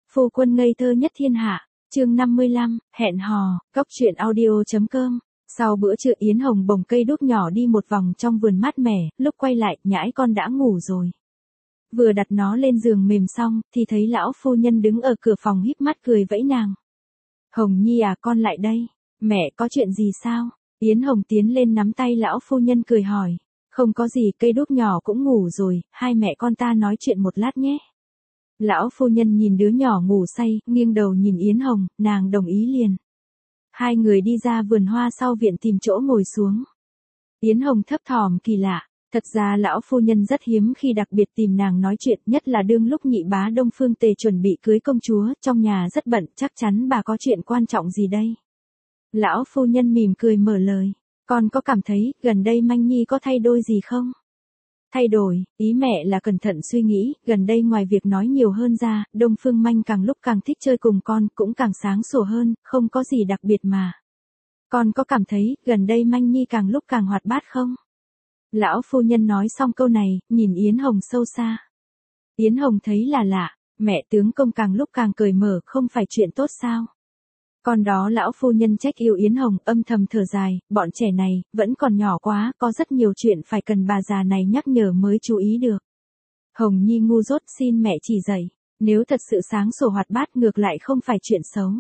Phu quân ngây thơ nhất thiên hạ, chương 55, hẹn hò, góc truyện audio.com. Sau bữa trưa Yến Hồng bồng cây đuốc nhỏ đi một vòng trong vườn mát mẻ, lúc quay lại, nhãi con đã ngủ rồi. Vừa đặt nó lên giường mềm xong, thì thấy lão phu nhân đứng ở cửa phòng híp mắt cười vẫy nàng. Hồng Nhi à, con lại đây. Mẹ có chuyện gì sao? Yến Hồng tiến lên nắm tay lão phu nhân cười hỏi. Không có gì, cây đuốc nhỏ cũng ngủ rồi, hai mẹ con ta nói chuyện một lát nhé. Lão phu nhân nhìn đứa nhỏ ngủ say, nghiêng đầu nhìn Yến Hồng, nàng đồng ý liền. Hai người đi ra vườn hoa sau viện tìm chỗ ngồi xuống. Yến Hồng thấp thỏm kỳ lạ, thật ra lão phu nhân rất hiếm khi đặc biệt tìm nàng nói chuyện, nhất là đương lúc nhị bá Đông Phương Tề chuẩn bị cưới công chúa, trong nhà rất bận, chắc chắn bà có chuyện quan trọng gì đây. Lão phu nhân mỉm cười mở lời, con có cảm thấy gần đây Manh Nhi có thay đổi gì không? Thay đổi, ý mẹ là cẩn thận suy nghĩ, gần đây ngoài việc nói nhiều hơn ra, Đông Phương Manh càng lúc càng thích chơi cùng con, cũng càng sáng sủa hơn, không có gì đặc biệt mà. Con có cảm thấy, gần đây Manh Nhi càng lúc càng hoạt bát không? Lão phu nhân nói xong câu này, nhìn Yến Hồng sâu xa. Yến Hồng thấy là lạ, mẹ tướng công càng lúc càng cởi mở, không phải chuyện tốt sao? Còn đó lão phu nhân trách yêu Yến Hồng, âm thầm thở dài, bọn trẻ này, vẫn còn nhỏ quá, có rất nhiều chuyện phải cần bà già này nhắc nhở mới chú ý được. Hồng Nhi ngu dốt, xin mẹ chỉ dạy, nếu thật sự sáng sủa hoạt bát ngược lại không phải chuyện xấu.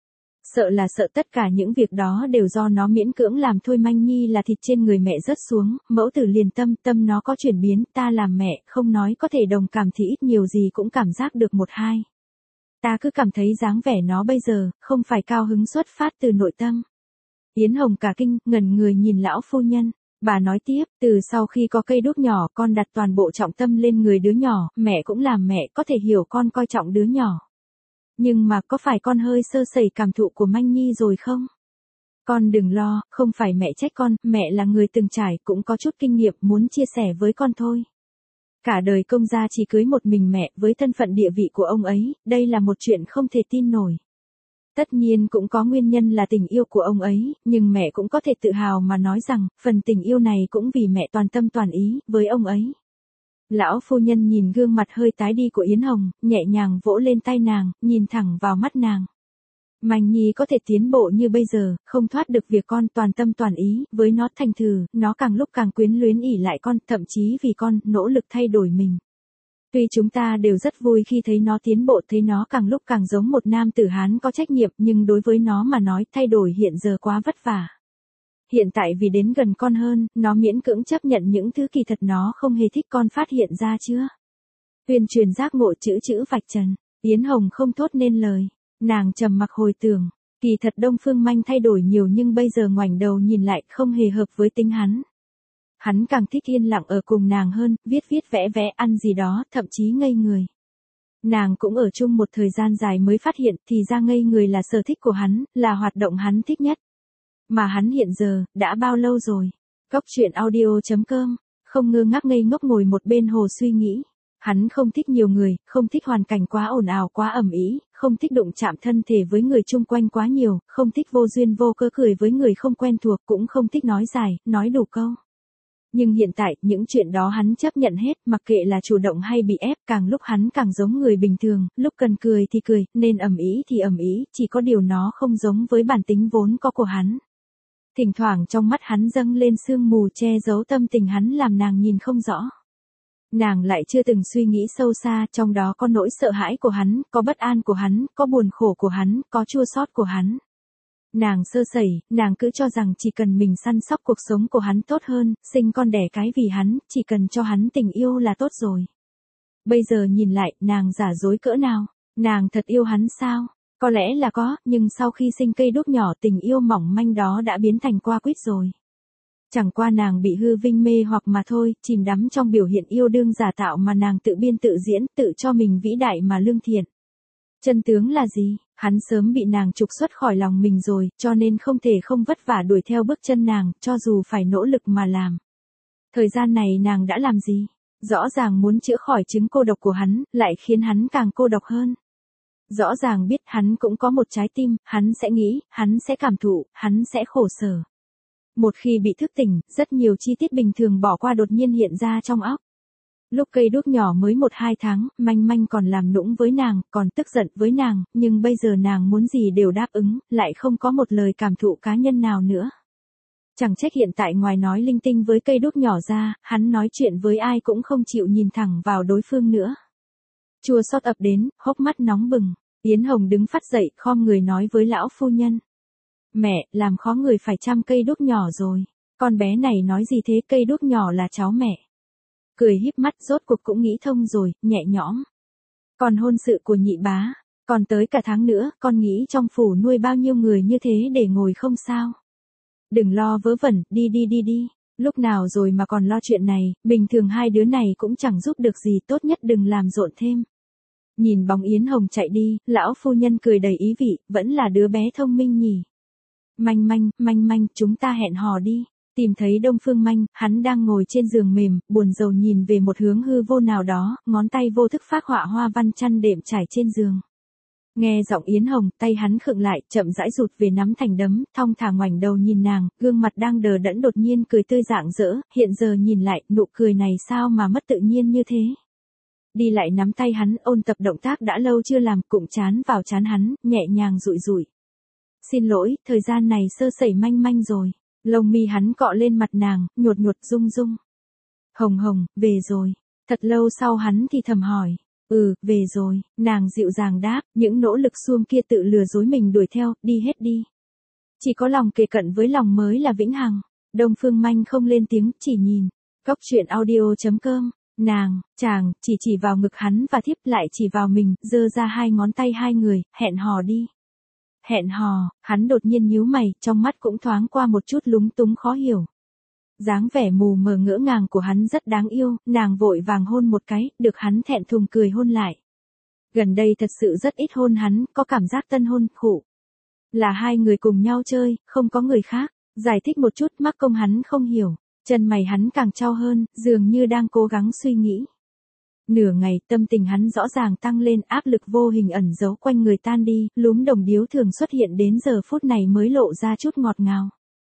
Sợ là sợ tất cả những việc đó đều do nó miễn cưỡng làm thôi. Manh Nhi là thịt trên người mẹ rớt xuống, mẫu tử liền tâm nó có chuyển biến, ta làm mẹ, không nói có thể đồng cảm thì ít nhiều gì cũng cảm giác được một hai. Ta cứ cảm thấy dáng vẻ nó bây giờ, không phải cao hứng xuất phát từ nội tâm. Yến Hồng cả kinh, ngẩn người nhìn lão phu nhân. Bà nói tiếp, từ sau khi có cây đuốc nhỏ, con đặt toàn bộ trọng tâm lên người đứa nhỏ, mẹ cũng làm mẹ, có thể hiểu con coi trọng đứa nhỏ. Nhưng mà có phải con hơi sơ sẩy cảm thụ của Manh Nhi rồi không? Con đừng lo, không phải mẹ trách con, mẹ là người từng trải, cũng có chút kinh nghiệm muốn chia sẻ với con thôi. Cả đời công gia chỉ cưới một mình mẹ, với thân phận địa vị của ông ấy, đây là một chuyện không thể tin nổi. Tất nhiên cũng có nguyên nhân là tình yêu của ông ấy, nhưng mẹ cũng có thể tự hào mà nói rằng, phần tình yêu này cũng vì mẹ toàn tâm toàn ý, với ông ấy. Lão phu nhân nhìn gương mặt hơi tái đi của Yến Hồng, nhẹ nhàng vỗ lên tay nàng, nhìn thẳng vào mắt nàng. Manh Nhi có thể tiến bộ như bây giờ, không thoát được việc con toàn tâm toàn ý, với nó thành thử, nó càng lúc càng quyến luyến ỉ lại con, thậm chí vì con, nỗ lực thay đổi mình. Tuy chúng ta đều rất vui khi thấy nó tiến bộ, thấy nó càng lúc càng giống một nam tử Hán có trách nhiệm, nhưng đối với nó mà nói thay đổi hiện giờ quá vất vả. Hiện tại vì đến gần con hơn, nó miễn cưỡng chấp nhận những thứ kỳ thật nó không hề thích, con phát hiện ra chưa? Tuyên truyền giác ngộ chữ vạch trần, Yến Hồng không thốt nên lời. Nàng trầm mặc hồi tưởng, kỳ thật Đông Phương Manh thay đổi nhiều nhưng bây giờ ngoảnh đầu nhìn lại không hề hợp với tính hắn. Hắn càng thích yên lặng ở cùng nàng hơn, viết vẽ ăn gì đó, thậm chí ngây người. Nàng cũng ở chung một thời gian dài mới phát hiện thì ra ngây người là sở thích của hắn, là hoạt động hắn thích nhất. Mà hắn hiện giờ, đã bao lâu rồi? Góc truyện audio.com, không ngơ ngác ngây ngốc ngồi một bên hồ suy nghĩ. Hắn không thích nhiều người, không thích hoàn cảnh quá ồn ào quá ầm ĩ, không thích đụng chạm thân thể với người chung quanh quá nhiều, không thích vô duyên vô cớ cười với người không quen thuộc, cũng không thích nói dài, nói đủ câu. Nhưng hiện tại, những chuyện đó hắn chấp nhận hết, mặc kệ là chủ động hay bị ép, càng lúc hắn càng giống người bình thường, lúc cần cười thì cười, nên ầm ĩ thì ầm ĩ, chỉ có điều nó không giống với bản tính vốn có của hắn. Thỉnh thoảng trong mắt hắn dâng lên sương mù che giấu tâm tình hắn làm nàng nhìn không rõ. Nàng lại chưa từng suy nghĩ sâu xa, trong đó có nỗi sợ hãi của hắn, có bất an của hắn, có buồn khổ của hắn, có chua xót của hắn. Nàng sơ sẩy, nàng cứ cho rằng chỉ cần mình săn sóc cuộc sống của hắn tốt hơn, sinh con đẻ cái vì hắn, chỉ cần cho hắn tình yêu là tốt rồi. Bây giờ nhìn lại, nàng giả dối cỡ nào? Nàng thật yêu hắn sao? Có lẽ là có, nhưng sau khi sinh cây đuốc nhỏ tình yêu mỏng manh đó đã biến thành qua quýt rồi. Chẳng qua nàng bị hư vinh mê hoặc mà thôi, chìm đắm trong biểu hiện yêu đương giả tạo mà nàng tự biên tự diễn, tự cho mình vĩ đại mà lương thiện. Chân tướng là gì? Hắn sớm bị nàng trục xuất khỏi lòng mình rồi, cho nên không thể không vất vả đuổi theo bước chân nàng, cho dù phải nỗ lực mà làm. Thời gian này nàng đã làm gì? Rõ ràng muốn chữa khỏi chứng cô độc của hắn, lại khiến hắn càng cô độc hơn. Rõ ràng biết hắn cũng có một trái tim, hắn sẽ nghĩ, hắn sẽ cảm thụ, hắn sẽ khổ sở. Một khi bị thức tỉnh, rất nhiều chi tiết bình thường bỏ qua đột nhiên hiện ra trong óc. Lúc cây đuốc nhỏ mới 1-2 tháng, Manh Manh còn làm nũng với nàng, còn tức giận với nàng, nhưng bây giờ nàng muốn gì đều đáp ứng, lại không có một lời cảm thụ cá nhân nào nữa. Chẳng trách hiện tại ngoài nói linh tinh với cây đuốc nhỏ ra, hắn nói chuyện với ai cũng không chịu nhìn thẳng vào đối phương nữa. Chua xót ập đến, hốc mắt nóng bừng. Yến Hồng đứng phát dậy, khom người nói với lão phu nhân. Mẹ, làm khó người phải chăm cây đuốc nhỏ rồi. Con bé này nói gì thế, cây đuốc nhỏ là cháu mẹ. Cười híp mắt, rốt cuộc cũng nghĩ thông rồi, nhẹ nhõm. Còn hôn sự của nhị bá, còn tới cả tháng nữa, con nghĩ trong phủ nuôi bao nhiêu người như thế để ngồi không sao. Đừng lo vớ vẩn, đi. Lúc nào rồi mà còn lo chuyện này, bình thường hai đứa này cũng chẳng giúp được gì, tốt nhất đừng làm rộn thêm. Nhìn bóng Yến Hồng chạy đi, lão phu nhân cười đầy ý vị, vẫn là đứa bé thông minh nhỉ. Manh Manh, chúng ta hẹn hò đi. Tìm thấy Đông Phương Manh, hắn đang ngồi trên giường mềm, buồn rầu nhìn về một hướng hư vô nào đó, ngón tay vô thức phác họa hoa văn chăn đệm trải trên giường. Nghe giọng Yến Hồng, tay hắn khựng lại, chậm rãi rụt về nắm thành đấm, thong thả ngoảnh đầu nhìn nàng, gương mặt đang đờ đẫn đột nhiên cười tươi rạng rỡ, hiện giờ nhìn lại, nụ cười này sao mà mất tự nhiên như thế. Đi lại nắm tay hắn, ôn tập động tác đã lâu chưa làm, cụm chán vào chán hắn, nhẹ nhàng dụi dụi. Xin lỗi, thời gian này sơ sẩy Manh rồi. Lông mi hắn cọ lên mặt nàng, nhuột rung. Hồng, về rồi. Thật lâu sau hắn thì thầm hỏi. Về rồi, nàng dịu dàng đáp, những nỗ lực xuông kia tự lừa dối mình đuổi theo, đi hết đi. Chỉ có lòng kề cận với lòng mới là vĩnh hằng. Đông Phương Manh không lên tiếng, chỉ nhìn. Cóc truyện audio.com. Nàng, chàng, chỉ vào ngực hắn và thiếp lại chỉ vào mình, giơ ra hai ngón tay hai người, hẹn hò đi. Hẹn hò, hắn đột nhiên nhíu mày, trong mắt cũng thoáng qua một chút lúng túng khó hiểu. Dáng vẻ mù mờ ngỡ ngàng của hắn rất đáng yêu, nàng vội vàng hôn một cái, được hắn thẹn thùng cười hôn lại. Gần đây thật sự rất ít hôn hắn, có cảm giác tân hôn, khụ. Là hai người cùng nhau chơi, không có người khác, giải thích một chút mắc công hắn không hiểu, chân mày hắn càng chau hơn, dường như đang cố gắng suy nghĩ. Nửa ngày tâm tình hắn rõ ràng tăng lên, áp lực vô hình ẩn giấu quanh người tan đi, lúm đồng điếu thường xuất hiện đến giờ phút này mới lộ ra chút ngọt ngào.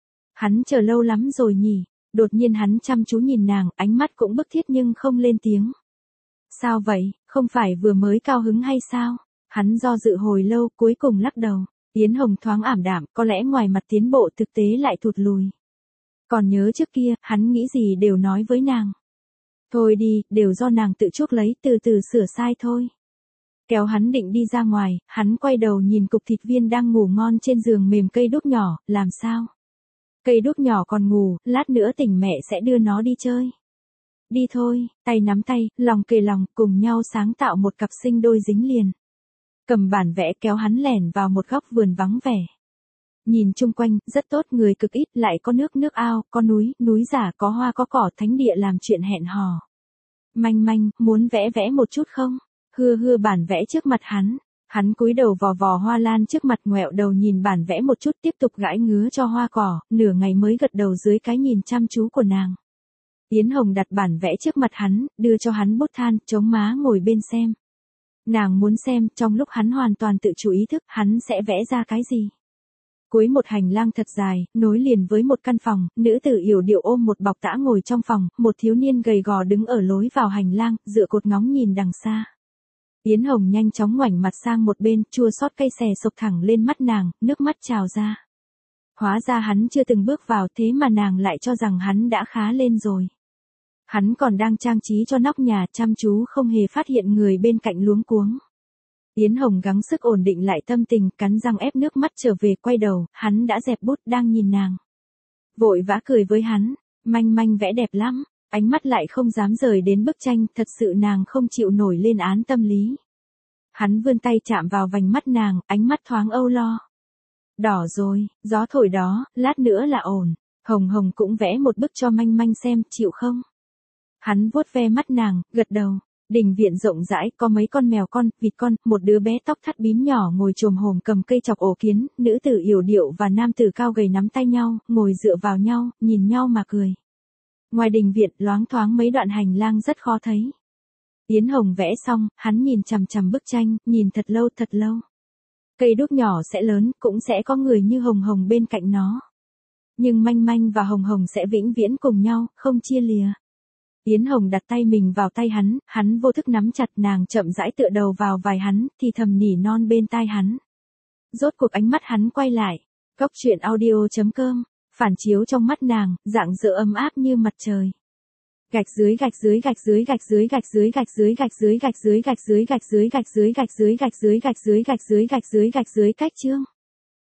Hắn chờ lâu lắm rồi nhỉ, đột nhiên hắn chăm chú nhìn nàng, ánh mắt cũng bức thiết nhưng không lên tiếng. Sao vậy, không phải vừa mới cao hứng hay sao? Hắn do dự hồi lâu, cuối cùng lắc đầu. Yến Hồng thoáng ảm đạm, có lẽ ngoài mặt tiến bộ thực tế lại thụt lùi. Còn nhớ trước kia, hắn nghĩ gì đều nói với nàng. Thôi đi, đều do nàng tự chuốc lấy, từ từ sửa sai thôi. Kéo hắn định đi ra ngoài, hắn quay đầu nhìn cục thịt viên đang ngủ ngon trên giường mềm cây đuốc nhỏ, làm sao? Cây đuốc nhỏ còn ngủ, lát nữa tỉnh mẹ sẽ đưa nó đi chơi. Đi thôi, tay nắm tay, lòng kề lòng, cùng nhau sáng tạo một cặp sinh đôi dính liền. Cầm bản vẽ kéo hắn lẻn vào một góc vườn vắng vẻ. Nhìn chung quanh, rất tốt, người cực ít, lại có nước ao, có núi giả, có hoa có cỏ, thánh địa làm chuyện hẹn hò. Manh, muốn vẽ một chút không? Hưa bản vẽ trước mặt hắn. Hắn cúi đầu vò hoa lan trước mặt, ngoẹo đầu nhìn bản vẽ một chút, tiếp tục gãi ngứa cho hoa cỏ, nửa ngày mới gật đầu dưới cái nhìn chăm chú của nàng. Yến Hồng đặt bản vẽ trước mặt hắn, đưa cho hắn bút than, chống má ngồi bên xem. Nàng muốn xem, trong lúc hắn hoàn toàn tự chủ ý thức, hắn sẽ vẽ ra cái gì. Cuối một hành lang thật dài, nối liền với một căn phòng, nữ tử yểu điệu ôm một bọc tã ngồi trong phòng, một thiếu niên gầy gò đứng ở lối vào hành lang, dựa cột ngóng nhìn đằng xa. Yến Hồng nhanh chóng ngoảnh mặt sang một bên, chua xót cay xè sộc thẳng lên mắt nàng, nước mắt trào ra. Hóa ra hắn chưa từng bước vào, thế mà nàng lại cho rằng hắn đã khá lên rồi. Hắn còn đang trang trí cho nóc nhà, chăm chú không hề phát hiện người bên cạnh luống cuống. Yến Hồng gắng sức ổn định lại tâm tình, cắn răng ép nước mắt trở về, quay đầu, hắn đã dẹp bút đang nhìn nàng. Vội vã cười với hắn, Manh vẽ đẹp lắm, ánh mắt lại không dám rời đến bức tranh, thật sự nàng không chịu nổi lên án tâm lý. Hắn vươn tay chạm vào vành mắt nàng, ánh mắt thoáng âu lo. Đỏ rồi, gió thổi đó, lát nữa là ổn. Hồng cũng vẽ một bức cho Manh xem, chịu không? Hắn vuốt ve mắt nàng, gật đầu. Đình viện rộng rãi, có mấy con mèo con, vịt con, một đứa bé tóc thắt bím nhỏ ngồi chồm hổm cầm cây chọc ổ kiến, nữ tử yểu điệu và nam tử cao gầy nắm tay nhau, ngồi dựa vào nhau, nhìn nhau mà cười. Ngoài đình viện, loáng thoáng mấy đoạn hành lang rất khó thấy. Yến Hồng vẽ xong, hắn nhìn chằm chằm bức tranh, nhìn thật lâu. Cây đuốc nhỏ sẽ lớn, cũng sẽ có người như Hồng bên cạnh nó. Nhưng Manh và Hồng sẽ vĩnh viễn cùng nhau, không chia lìa. Yến Hồng đặt tay mình vào tay hắn vô thức nắm chặt, nàng chậm rãi tựa đầu vào vai hắn, thì thầm nỉ non bên tai hắn. Rốt cuộc ánh mắt hắn quay lại. Cóc truyện audio.com, phản chiếu trong mắt nàng, rạng rỡ ấm áp như mặt trời. Gạch dưới gạch dưới gạch dưới gạch dưới gạch dưới gạch dưới gạch dưới gạch dưới gạch dưới gạch dưới gạch dưới gạch dưới gạch dưới gạch dưới gạch dưới gạch dưới gạch dưới cách chương.